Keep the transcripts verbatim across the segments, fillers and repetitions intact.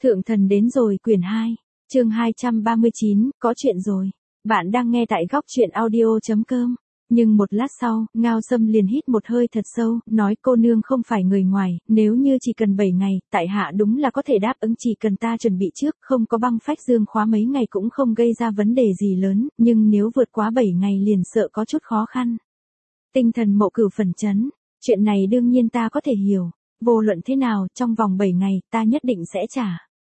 Thượng thần đến rồi quyển hai, chương hai trăm ba mươi chín, có chuyện rồi. Bạn đang nghe tại góc truyện audio chấm com. Nhưng một lát sau, Ngao Sâm liền hít một hơi thật sâu, nói cô nương không phải người ngoài, nếu như chỉ cần bảy ngày, tại hạ đúng là có thể đáp ứng, chỉ cần ta chuẩn bị trước, không có băng phách dương khóa mấy ngày cũng không gây ra vấn đề gì lớn, nhưng nếu vượt quá bảy ngày liền sợ có chút khó khăn. Tinh thần Mộ Cửu phấn chấn, chuyện này đương nhiên ta có thể hiểu, vô luận thế nào, trong vòng bảy ngày, ta nhất định sẽ trả.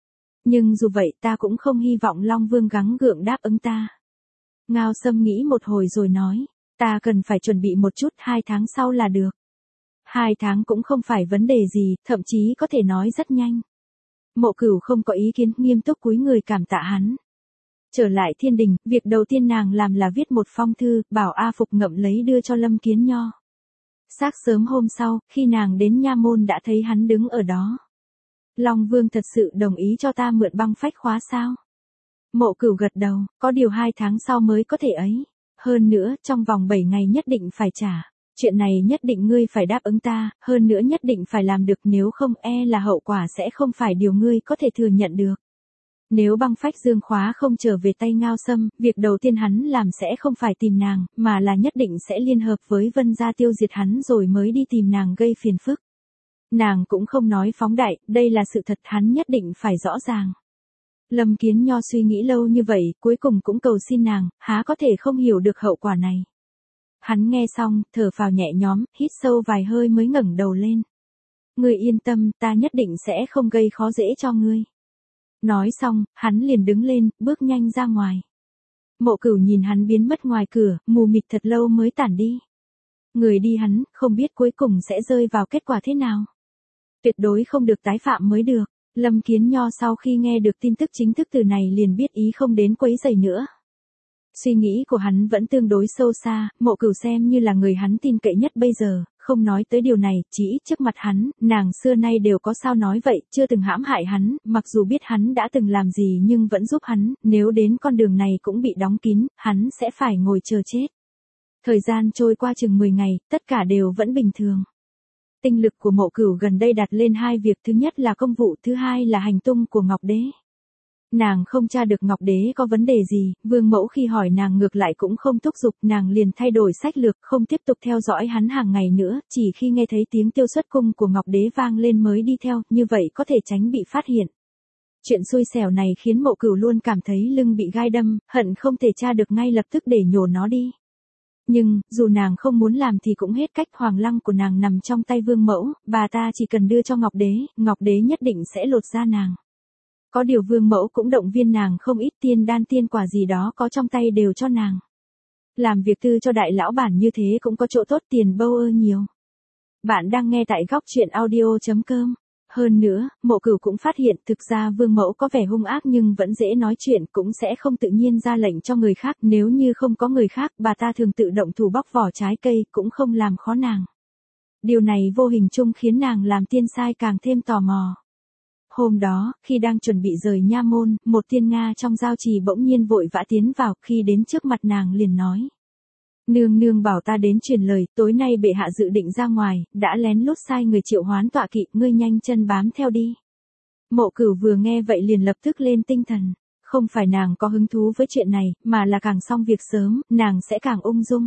Nhưng dù vậy ta cũng không hy vọng Long Vương gắng gượng đáp ứng ta. Ngao Sâm nghĩ một hồi rồi nói, ta cần phải chuẩn bị một chút, hai tháng sau là được. Hai tháng cũng không phải vấn đề gì, thậm chí có thể nói rất nhanh. Mộ Cửu không có ý kiến, nghiêm túc cúi người cảm tạ hắn. Trở lại thiên đình, việc đầu tiên nàng làm là viết một phong thư, bảo A Phục ngậm lấy đưa cho Lâm Kiến Nho. Sáng sớm hôm sau, khi nàng đến nha môn đã thấy hắn đứng ở đó. Long Vương thật sự đồng ý cho ta mượn băng phách khóa sao? Mộ Cửu gật đầu, có điều hai tháng sau mới có thể ấy. Hơn nữa, trong vòng bảy ngày nhất định phải trả. Chuyện này nhất định ngươi phải đáp ứng ta, hơn nữa nhất định phải làm được, nếu không e là hậu quả sẽ không phải điều ngươi có thể thừa nhận được. Nếu băng phách dương khóa không trở về tay Ngao Sâm, việc đầu tiên hắn làm sẽ không phải tìm nàng, mà là nhất định sẽ liên hợp với Vân gia tiêu diệt hắn rồi mới đi tìm nàng gây phiền phức. Nàng cũng không nói phóng đại, đây là sự thật, hắn nhất định phải rõ ràng. Lâm Kiến Nho suy nghĩ lâu như vậy, cuối cùng cũng cầu xin nàng, há có thể không hiểu được hậu quả này. Hắn nghe xong, thở phào nhẹ nhõm, hít sâu vài hơi mới ngẩng đầu lên. Ngươi yên tâm, ta nhất định sẽ không gây khó dễ cho ngươi. Nói xong, hắn liền đứng lên, bước nhanh ra ngoài. Mộ Cửu nhìn hắn biến mất ngoài cửa, mù mịt thật lâu mới tản đi. Người đi hắn, không biết cuối cùng sẽ rơi vào kết quả thế nào. Tuyệt đối không được tái phạm mới được. Lâm Kiến Nho sau khi nghe được tin tức chính thức từ này liền biết ý không đến quấy rầy nữa. Suy nghĩ của hắn vẫn tương đối sâu xa, Mộ Cửu xem như là người hắn tin cậy nhất bây giờ, không nói tới điều này, chỉ ít trước mặt hắn, nàng xưa nay đều có sao nói vậy, chưa từng hãm hại hắn, mặc dù biết hắn đã từng làm gì nhưng vẫn giúp hắn, nếu đến con đường này cũng bị đóng kín, hắn sẽ phải ngồi chờ chết. Thời gian trôi qua chừng mười ngày, tất cả đều vẫn bình thường. Tinh lực của Mộ Cửu gần đây đặt lên hai việc, thứ nhất là công vụ, thứ hai là hành tung của Ngọc Đế. Nàng không tra được Ngọc Đế có vấn đề gì, Vương Mẫu khi hỏi nàng ngược lại cũng không thúc giục, nàng liền thay đổi sách lược, không tiếp tục theo dõi hắn hàng ngày nữa, chỉ khi nghe thấy tiếng tiêu xuất cung của Ngọc Đế vang lên mới đi theo, như vậy có thể tránh bị phát hiện. Chuyện xui xẻo này khiến Mộ Cửu luôn cảm thấy lưng bị gai đâm, hận không thể tra được ngay lập tức để nhổ nó đi. Nhưng, dù nàng không muốn làm thì cũng hết cách, hoàng lăng của nàng nằm trong tay Vương Mẫu, bà ta chỉ cần đưa cho Ngọc Đế, Ngọc Đế nhất định sẽ lột da nàng. Có điều Vương Mẫu cũng động viên nàng không ít, tiên đan tiên quả gì đó có trong tay đều cho nàng. Làm việc tư cho đại lão bản như thế cũng có chỗ tốt, tiền bâu ơ nhiều. Bạn đang nghe tại góc truyện audio chấm com. Hơn nữa, Mộ Cửu cũng phát hiện thực ra Vương Mẫu có vẻ hung ác nhưng vẫn dễ nói chuyện, cũng sẽ không tự nhiên ra lệnh cho người khác, nếu như không có người khác, bà ta thường tự động thủ bóc vỏ trái cây, cũng không làm khó nàng. Điều này vô hình chung khiến nàng làm tiên sai càng thêm tò mò. Hôm đó, khi đang chuẩn bị rời nha môn, một tiên Nga trong giao trì bỗng nhiên vội vã tiến vào, khi đến trước mặt nàng liền nói. Nương nương bảo ta đến truyền lời, tối nay bệ hạ dự định ra ngoài, đã lén lút sai người triệu hoán tọa kỵ, ngươi nhanh chân bám theo đi. Mộ Cửu vừa nghe vậy liền lập tức lên tinh thần, không phải nàng có hứng thú với chuyện này, mà là càng xong việc sớm, nàng sẽ càng ung dung.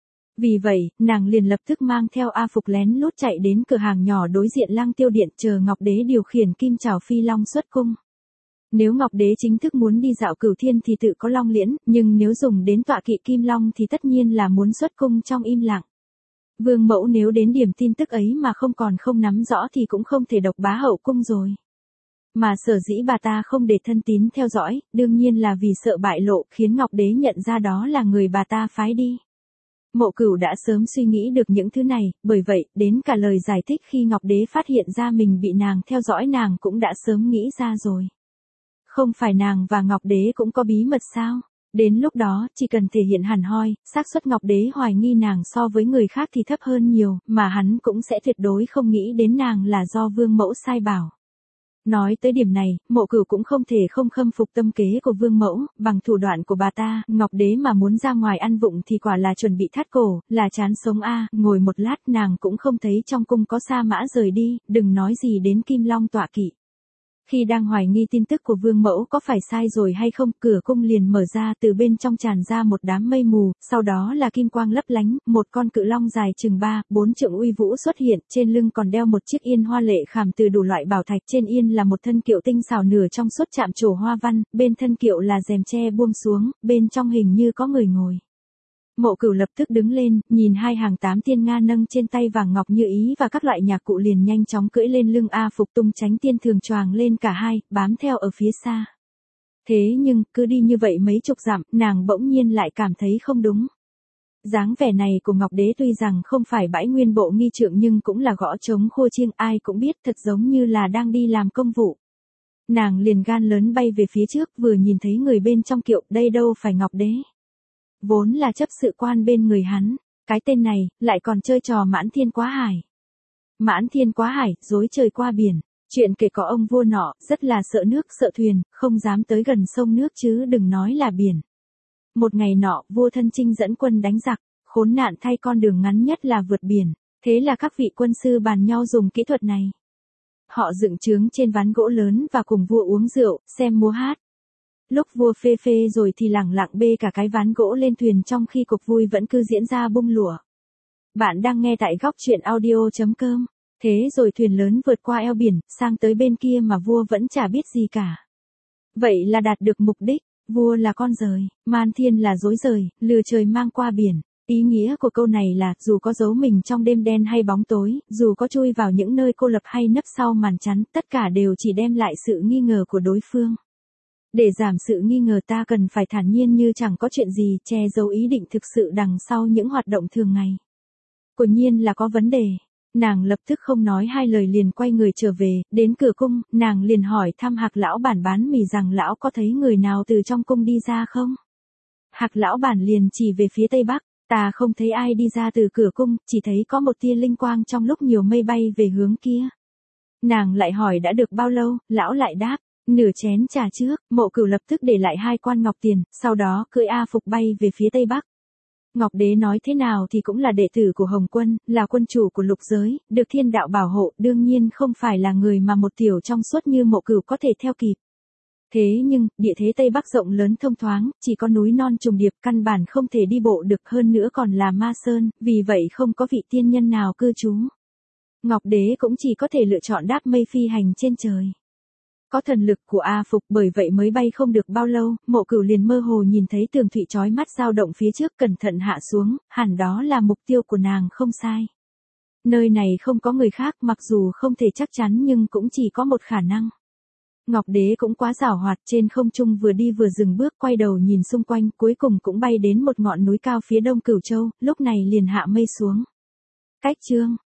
Vì vậy, nàng liền lập tức mang theo A Phục lén lút chạy đến cửa hàng nhỏ đối diện Lăng Tiêu Điện, chờ Ngọc Đế điều khiển Kim Trảo Phi Long xuất cung. Nếu Ngọc Đế chính thức muốn đi dạo Cửu Thiên thì tự có long liễn, nhưng nếu dùng đến tọa kỵ Kim Long thì tất nhiên là muốn xuất cung trong im lặng. Vương Mẫu nếu đến điểm tin tức ấy mà không còn không nắm rõ thì cũng không thể độc bá hậu cung rồi. Mà sở dĩ bà ta không để thân tín theo dõi, đương nhiên là vì sợ bại lộ, khiến Ngọc Đế nhận ra đó là người bà ta phái đi. Mộ Cửu đã sớm suy nghĩ được những thứ này, bởi vậy, đến cả lời giải thích khi Ngọc Đế phát hiện ra mình bị nàng theo dõi nàng cũng đã sớm nghĩ ra rồi. Không phải nàng và Ngọc Đế cũng có bí mật sao? Đến lúc đó, chỉ cần thể hiện hẳn hoi, xác suất Ngọc Đế hoài nghi nàng so với người khác thì thấp hơn nhiều, mà hắn cũng sẽ tuyệt đối không nghĩ đến nàng là do Vương Mẫu sai bảo. Nói tới điểm này, Mộ Cửu cũng không thể không khâm phục tâm kế của Vương Mẫu, bằng thủ đoạn của bà ta, Ngọc Đế mà muốn ra ngoài ăn vụng thì quả là chuẩn bị thắt cổ, là chán sống a. Ngồi một lát nàng cũng không thấy trong cung có sa mã rời đi, đừng nói gì đến Kim Long tọa kỵ. Khi đang hoài nghi tin tức của Vương Mẫu có phải sai rồi hay không, cửa cung liền mở ra, từ bên trong tràn ra một đám mây mù, sau đó là kim quang lấp lánh, một con cự long dài chừng ba, bốn trượng uy vũ xuất hiện, trên lưng còn đeo một chiếc yên hoa lệ khảm từ đủ loại bảo thạch, trên yên là một thân kiệu tinh xảo nửa trong suốt chạm trổ hoa văn, bên thân kiệu là rèm tre buông xuống, bên trong hình như có người ngồi. Mộ Cửu lập tức đứng lên, nhìn hai hàng tám tiên nga nâng trên tay vàng ngọc như ý và các loại nhạc cụ liền nhanh chóng cưỡi lên lưng A Phục, tung tránh tiên thường choàng lên cả hai, bám theo ở phía xa. Thế nhưng, cứ đi như vậy mấy chục dặm, nàng bỗng nhiên lại cảm thấy không đúng. Dáng vẻ này của Ngọc Đế tuy rằng không phải bãi nguyên bộ nghi trượng nhưng cũng là gõ trống khua chiêng, ai cũng biết thật giống như là đang đi làm công vụ. Nàng liền gan lớn bay về phía trước, vừa nhìn thấy người bên trong kiệu, đây đâu phải Ngọc Đế. Vốn là chấp sự quan bên người hắn, cái tên này, lại còn chơi trò Mãn Thiên Quá Hải. Mãn Thiên Quá Hải, dối trời qua biển, chuyện kể có ông vua nọ, rất là sợ nước sợ thuyền, không dám tới gần sông nước chứ đừng nói là biển. Một ngày nọ, vua Thân Chinh dẫn quân đánh giặc, khốn nạn thay con đường ngắn nhất là vượt biển, thế là các vị quân sư bàn nhau dùng kỹ thuật này. Họ dựng trướng trên ván gỗ lớn và cùng vua uống rượu, xem múa hát. Lúc vua phê phê rồi thì lẳng lặng bê cả cái ván gỗ lên thuyền trong khi cuộc vui vẫn cứ diễn ra bung lụa. Bạn đang nghe tại góc truyện audio chấm com. Thế rồi thuyền lớn vượt qua eo biển, sang tới bên kia mà vua vẫn chả biết gì cả. Vậy là đạt được mục đích, vua là con giời, man thiên là dối giời, lừa trời mang qua biển. Ý nghĩa của câu này là, dù có giấu mình trong đêm đen hay bóng tối, dù có chui vào những nơi cô lập hay nấp sau màn chắn, tất cả đều chỉ đem lại sự nghi ngờ của đối phương. Để giảm sự nghi ngờ ta cần phải thản nhiên như chẳng có chuyện gì, che giấu ý định thực sự đằng sau những hoạt động thường ngày. Quả nhiên là có vấn đề. Nàng lập tức không nói hai lời liền quay người trở về, đến cửa cung, nàng liền hỏi thăm Hạc lão bản bán mì rằng lão có thấy người nào từ trong cung đi ra không? Hạc lão bản liền chỉ về phía tây bắc, ta không thấy ai đi ra từ cửa cung, chỉ thấy có một tia linh quang trong lúc nhiều mây bay về hướng kia. Nàng lại hỏi đã được bao lâu, lão lại đáp. Nửa chén trà trước, Mộ Cửu lập tức để lại hai quan ngọc tiền, sau đó cưỡi A Phục bay về phía tây bắc. Ngọc Đế nói thế nào thì cũng là đệ tử của Hồng Quân, là quân chủ của lục giới, được thiên đạo bảo hộ, đương nhiên không phải là người mà một tiểu trong suốt như Mộ Cửu có thể theo kịp. Thế nhưng, địa thế Tây Bắc rộng lớn thông thoáng, chỉ có núi non trùng điệp, căn bản không thể đi bộ được, hơn nữa còn là ma sơn, vì vậy không có vị tiên nhân nào cư trú. Ngọc Đế cũng chỉ có thể lựa chọn đáp mây phi hành trên trời. Có thần lực của A Phục, bởi vậy mới bay không được bao lâu, Mộ Cửu liền mơ hồ nhìn thấy tường thụy chói mắt dao động phía trước, cẩn thận hạ xuống, hẳn đó là mục tiêu của nàng không sai. Nơi này không có người khác, mặc dù không thể chắc chắn nhưng cũng chỉ có một khả năng. Ngọc Đế cũng quá giảo hoạt, trên không trung vừa đi vừa dừng bước, quay đầu nhìn xung quanh, cuối cùng cũng bay đến một ngọn núi cao phía đông Cửu Châu, lúc này liền hạ mây xuống. Cách chương